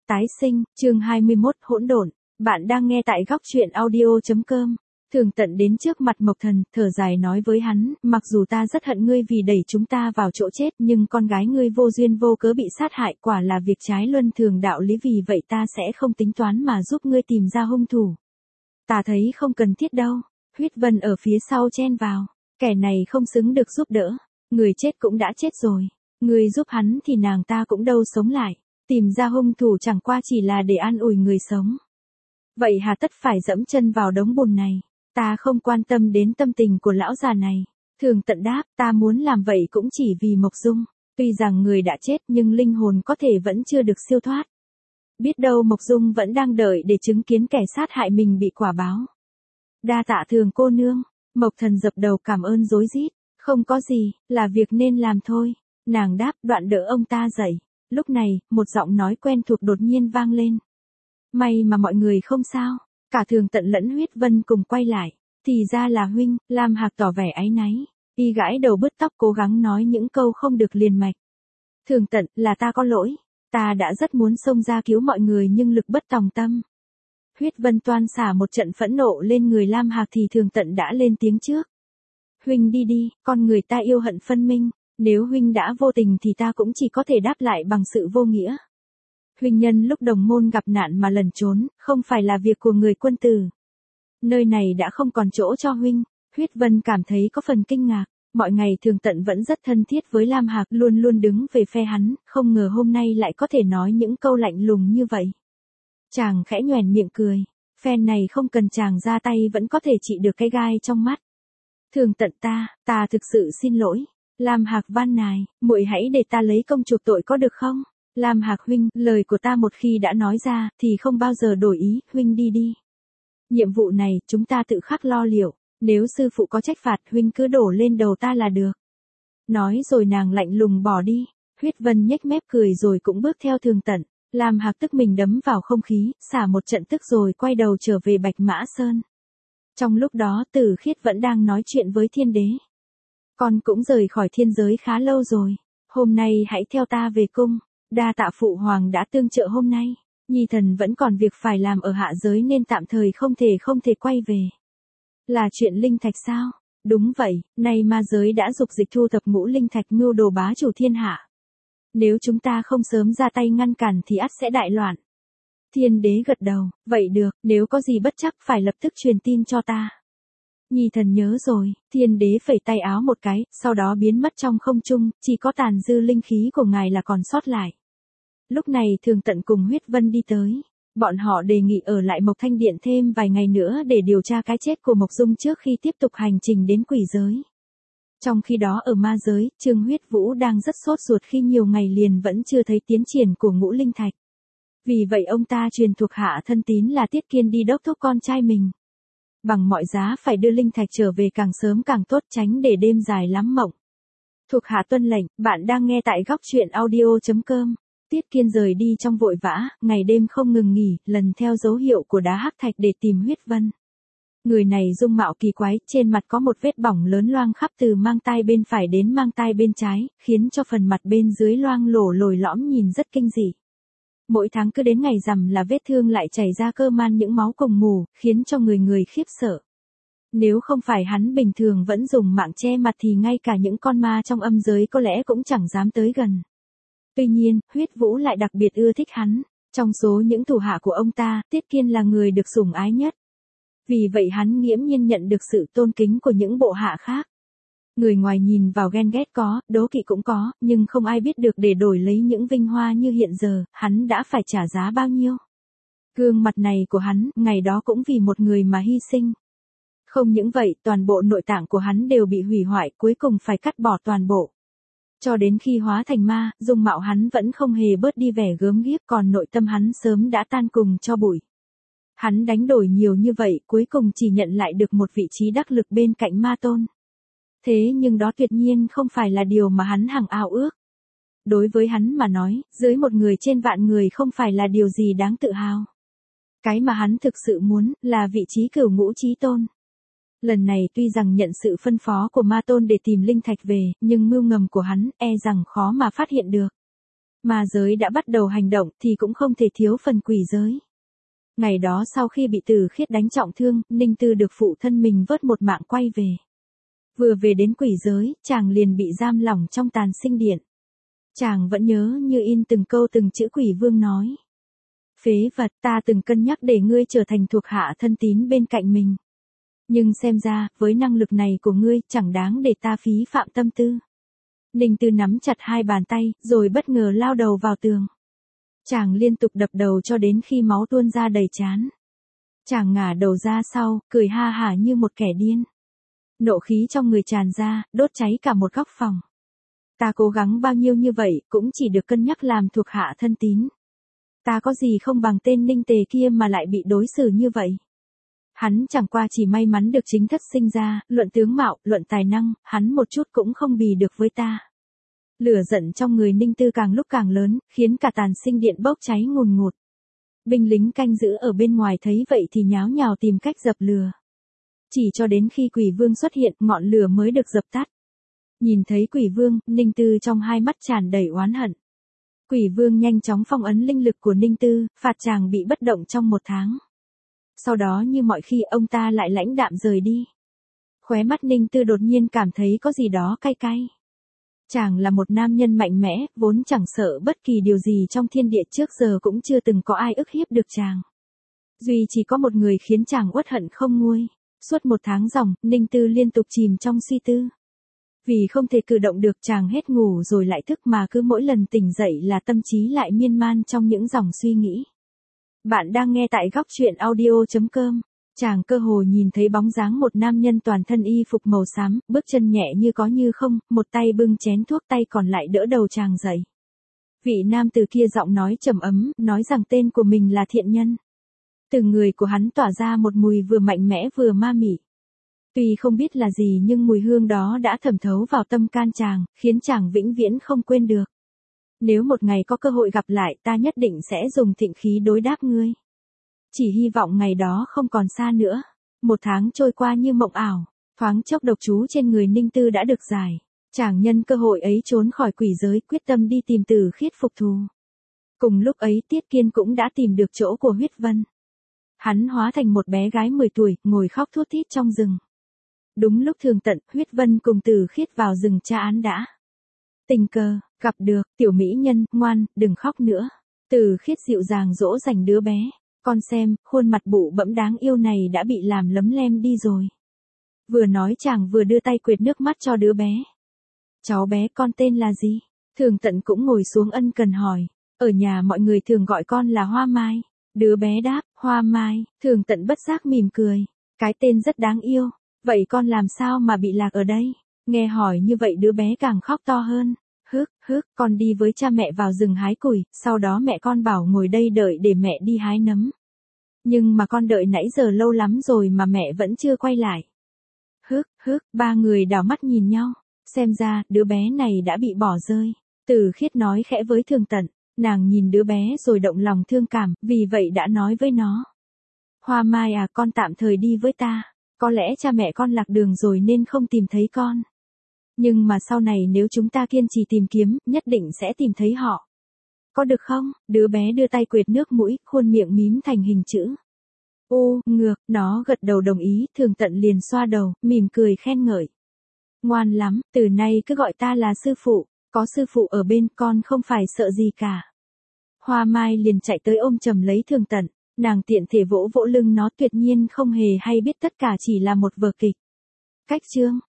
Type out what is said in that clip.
Tái sinh, chương 21 hỗn độn. Bạn đang nghe tại góc truyện audio.com. Thường Tận đến trước mặt Mộc Thần, thở dài nói với hắn, mặc dù ta rất hận ngươi vì đẩy chúng ta vào chỗ chết, nhưng con gái ngươi vô duyên vô cớ bị sát hại quả là việc trái luân thường đạo lý, vì vậy ta sẽ không tính toán mà giúp ngươi tìm ra hung thủ. Ta thấy không cần thiết đâu. Huyết Vân ở phía sau chen vào. Kẻ này không xứng được giúp đỡ. Người chết cũng đã chết rồi. Ngươi giúp hắn thì nàng ta cũng đâu sống lại. Tìm ra hung thủ chẳng qua chỉ là để an ủi người sống. Vậy hà tất phải dẫm chân vào đống bùn này. Ta không quan tâm đến tâm tình của lão già này. Thường Tận đáp, ta muốn làm vậy cũng chỉ vì Mộc Dung. Tuy rằng người đã chết nhưng linh hồn có thể vẫn chưa được siêu thoát. Biết đâu Mộc Dung vẫn đang đợi để chứng kiến kẻ sát hại mình bị quả báo. Đa tạ Thường cô nương. Mộc Thần dập đầu cảm ơn rối rít. Không có gì, là việc nên làm thôi. Nàng đáp, đoạn đỡ ông ta dậy. Lúc này, một giọng nói quen thuộc đột nhiên vang lên. May mà mọi người không sao. Cả Thường Tận lẫn Huyết Vân cùng quay lại. Thì ra là huynh. Lam Hạc tỏ vẻ áy náy. Y gãi đầu bứt tóc cố gắng nói những câu không được liền mạch. Thường Tận, là ta có lỗi. Ta đã rất muốn xông ra cứu mọi người nhưng lực bất tòng tâm. Huyết Vân toan xả một trận phẫn nộ lên người Lam Hạc thì Thường Tận đã lên tiếng trước. Huynh đi đi, con người ta yêu hận phân minh. Nếu huynh đã vô tình thì ta cũng chỉ có thể đáp lại bằng sự vô nghĩa. Huynh nhân lúc đồng môn gặp nạn mà lẩn trốn, không phải là việc của người quân tử. Nơi này đã không còn chỗ cho huynh. Huyết Vân cảm thấy có phần kinh ngạc. Mọi ngày Thường Tận vẫn rất thân thiết với Lam Hạc, luôn luôn đứng về phe hắn, không ngờ hôm nay lại có thể nói những câu lạnh lùng như vậy. Chàng khẽ nhoẻn miệng cười. Phe này không cần chàng ra tay vẫn có thể trị được cái gai trong mắt. Thường Tận ta thực sự xin lỗi. Lam Hạc van nài, muội hãy để ta lấy công chuộc tội có được không? Lam Hạc huynh, lời của ta một khi đã nói ra, thì không bao giờ đổi ý, huynh đi đi. Nhiệm vụ này, chúng ta tự khắc lo liệu, nếu sư phụ có trách phạt, huynh cứ đổ lên đầu ta là được. Nói rồi nàng lạnh lùng bỏ đi, Huyết Vân nhếch mép cười rồi cũng bước theo Thường Tận. Lam Hạc tức mình đấm vào không khí, xả một trận tức rồi quay đầu trở về Bạch Mã Sơn. Trong lúc đó Tử Khiết vẫn đang nói chuyện với Thiên Đế. Con cũng rời khỏi thiên giới khá lâu rồi. Hôm nay hãy theo ta về cung. Đa tạ phụ hoàng đã tương trợ hôm nay. Nhi thần vẫn còn việc phải làm ở hạ giới nên tạm thời không thể quay về. Là chuyện linh thạch sao? Đúng vậy, nay ma giới đã dục dịch thu thập ngũ linh thạch mưu đồ bá chủ thiên hạ. Nếu chúng ta không sớm ra tay ngăn cản thì ắt sẽ đại loạn. Thiên Đế gật đầu, vậy được, nếu có gì bất chắc phải lập tức truyền tin cho ta. Nhi thần nhớ rồi. Thiên Đế phẩy tay áo một cái, sau đó biến mất trong không trung, chỉ có tàn dư linh khí của ngài là còn sót lại. Lúc này Thường Tận cùng Huyết Vân đi tới. Bọn họ đề nghị ở lại Mộc Thanh Điện thêm vài ngày nữa để điều tra cái chết của Mộc Dung trước khi tiếp tục hành trình đến quỷ giới. Trong khi đó ở ma giới, Trương Huyết Vũ đang rất sốt ruột khi nhiều ngày liền vẫn chưa thấy tiến triển của ngũ linh thạch. Vì vậy ông ta truyền thuộc hạ thân tín là Tiết Kiên đi đốc thúc con trai mình. Bằng mọi giá phải đưa linh thạch trở về càng sớm càng tốt, tránh để đêm dài lắm mộng. Thuộc hạ tuân lệnh. Bạn đang nghe tại góc truyện audio.com. Tiết Kiên rời đi trong vội vã, ngày đêm không ngừng nghỉ, lần theo dấu hiệu của đá hắc thạch để tìm Huyết Vân. Người này dung mạo kỳ quái, trên mặt có một vết bỏng lớn loang khắp từ mang tai bên phải đến mang tai bên trái, khiến cho phần mặt bên dưới loang lổ lồi lõm nhìn rất kinh dị. Mỗi tháng cứ đến ngày rằm là vết thương lại chảy ra cơ man những máu cùng mù, khiến cho người khiếp sợ. Nếu không phải hắn bình thường vẫn dùng mạng che mặt thì ngay cả những con ma trong âm giới có lẽ cũng chẳng dám tới gần. Tuy nhiên, Huyết Vũ lại đặc biệt ưa thích hắn. Trong số những thủ hạ của ông ta, Tiết Kiên là người được sủng ái nhất. Vì vậy hắn nghiễm nhiên nhận được sự tôn kính của những bộ hạ khác. Người ngoài nhìn vào ghen ghét có, đố kỵ cũng có, nhưng không ai biết được để đổi lấy những vinh hoa như hiện giờ, hắn đã phải trả giá bao nhiêu. Gương mặt này của hắn, ngày đó cũng vì một người mà hy sinh. Không những vậy, toàn bộ nội tạng của hắn đều bị hủy hoại, cuối cùng phải cắt bỏ toàn bộ. Cho đến khi hóa thành ma, dung mạo hắn vẫn không hề bớt đi vẻ gớm ghiếc, còn nội tâm hắn sớm đã tan cùng cho bụi. Hắn đánh đổi nhiều như vậy, cuối cùng chỉ nhận lại được một vị trí đắc lực bên cạnh ma tôn. Thế nhưng đó tuyệt nhiên không phải là điều mà hắn hằng ao ước. Đối với hắn mà nói, dưới một người trên vạn người không phải là điều gì đáng tự hào. Cái mà hắn thực sự muốn, là vị trí cửu ngũ chí tôn. Lần này tuy rằng nhận sự phân phó của ma tôn để tìm linh thạch về, nhưng mưu ngầm của hắn, e rằng khó mà phát hiện được. Ma giới đã bắt đầu hành động thì cũng không thể thiếu phần quỷ giới. Ngày đó sau khi bị Từ Khiết đánh trọng thương, Ninh Tư được phụ thân mình vớt một mạng quay về. Vừa về đến quỷ giới, chàng liền bị giam lỏng trong tàn sinh điện. Chàng vẫn nhớ như in từng câu từng chữ quỷ vương nói. Phế vật, ta từng cân nhắc để ngươi trở thành thuộc hạ thân tín bên cạnh mình. Nhưng xem ra, với năng lực này của ngươi, chẳng đáng để ta phí phạm tâm tư. Ninh Tư nắm chặt hai bàn tay, rồi bất ngờ lao đầu vào tường. Chàng liên tục đập đầu cho đến khi máu tuôn ra đầy trán. Chàng ngả đầu ra sau, cười ha hả như một kẻ điên. Nộ khí trong người tràn ra, đốt cháy cả một góc phòng. Ta cố gắng bao nhiêu như vậy, cũng chỉ được cân nhắc làm thuộc hạ thân tín. Ta có gì không bằng tên Ninh Tề kia mà lại bị đối xử như vậy. Hắn chẳng qua chỉ may mắn được chính thất sinh ra, luận tướng mạo, luận tài năng, hắn một chút cũng không bì được với ta. Lửa giận trong người Ninh Tư càng lúc càng lớn, khiến cả tàn sinh điện bốc cháy ngùn ngụt. Binh lính canh giữ ở bên ngoài thấy vậy thì nháo nhào tìm cách dập lửa. Chỉ cho đến khi quỷ vương xuất hiện, ngọn lửa mới được dập tắt. Nhìn thấy quỷ vương, Ninh Tư trong hai mắt tràn đầy oán hận. Quỷ vương nhanh chóng phong ấn linh lực của Ninh Tư, phạt chàng bị bất động trong 1 tháng. Sau đó như mọi khi ông ta lại lãnh đạm rời đi. Khóe mắt Ninh Tư đột nhiên cảm thấy có gì đó cay cay. Chàng là một nam nhân mạnh mẽ, vốn chẳng sợ bất kỳ điều gì trong thiên địa, trước giờ cũng chưa từng có ai ức hiếp được chàng. Duy chỉ có một người khiến chàng uất hận không nguôi. Suốt 1 tháng ròng, Ninh Tư liên tục chìm trong suy tư. Vì không thể cử động được, chàng hết ngủ rồi lại thức, mà cứ mỗi lần tỉnh dậy là tâm trí lại miên man trong những dòng suy nghĩ. Bạn đang nghe tại góc truyện audio.com. Chàng cơ hồ nhìn thấy bóng dáng một nam nhân toàn thân y phục màu xám, bước chân nhẹ như có như không, một tay bưng chén thuốc, tay còn lại đỡ đầu chàng dậy. Vị nam từ kia giọng nói trầm ấm, nói rằng tên của mình là Thiện Nhân. Từ người của hắn tỏa ra một mùi vừa mạnh mẽ vừa ma mị. Tuy không biết là gì nhưng mùi hương đó đã thẩm thấu vào tâm can chàng, khiến chàng vĩnh viễn không quên được. Nếu một ngày có cơ hội gặp lại, ta nhất định sẽ dùng thịnh khí đối đáp ngươi. Chỉ hy vọng ngày đó không còn xa nữa. 1 tháng trôi qua như mộng ảo, thoáng chốc độc chú trên người Ninh Tư đã được giải. Chàng nhân cơ hội ấy trốn khỏi quỷ giới, quyết tâm đi tìm Từ Khiết phục thù. Cùng lúc ấy Tiết Kiên cũng đã tìm được chỗ của Huyết Vân. Hắn hóa thành một bé gái 10 tuổi, ngồi khóc thút thít trong rừng. Đúng lúc Thường Tận, Huyết Vân cùng Từ Khiết vào rừng tra án đã. Tình cờ, gặp được, tiểu mỹ nhân, ngoan, đừng khóc nữa. Từ Khiết dịu dàng dỗ dành đứa bé. Con xem, khuôn mặt bụ bẫm đáng yêu này đã bị làm lấm lem đi rồi. Vừa nói chàng vừa đưa tay quệt nước mắt cho đứa bé. Cháu bé con tên là gì? Thường Tận cũng ngồi xuống ân cần hỏi. Ở nhà mọi người thường gọi con là Hoa Mai. Đứa bé đáp, Hoa Mai. Thường Tận bất giác mỉm cười. Cái tên rất đáng yêu. Vậy con làm sao mà bị lạc ở đây? Nghe hỏi như vậy đứa bé càng khóc to hơn. Con đi với cha mẹ vào rừng hái củi, sau đó mẹ con bảo ngồi đây đợi để mẹ đi hái nấm. Nhưng mà con đợi nãy giờ lâu lắm rồi mà mẹ vẫn chưa quay lại. Ba người đảo mắt nhìn nhau, xem ra đứa bé này đã bị bỏ rơi. Từ Khiết nói khẽ với Thường Tận, nàng nhìn đứa bé rồi động lòng thương cảm, vì vậy đã nói với nó. Hoa Mai à, con tạm thời đi với ta, có lẽ cha mẹ con lạc đường rồi nên không tìm thấy con. Nhưng mà sau này nếu chúng ta kiên trì tìm kiếm, nhất định sẽ tìm thấy họ. Có được không? Đứa bé đưa tay quệt nước mũi, khuôn miệng mím thành hình chữ. Ngược, nó gật đầu đồng ý, Thường Tận liền xoa đầu, mỉm cười khen ngợi. Ngoan lắm, từ nay cứ gọi ta là sư phụ, có sư phụ ở bên con không phải sợ gì cả. Hoa Mai liền chạy tới ôm chầm lấy Thường Tận, nàng tiện thể vỗ vỗ lưng nó, tuyệt nhiên không hề hay biết tất cả chỉ là một vở kịch. Cách chương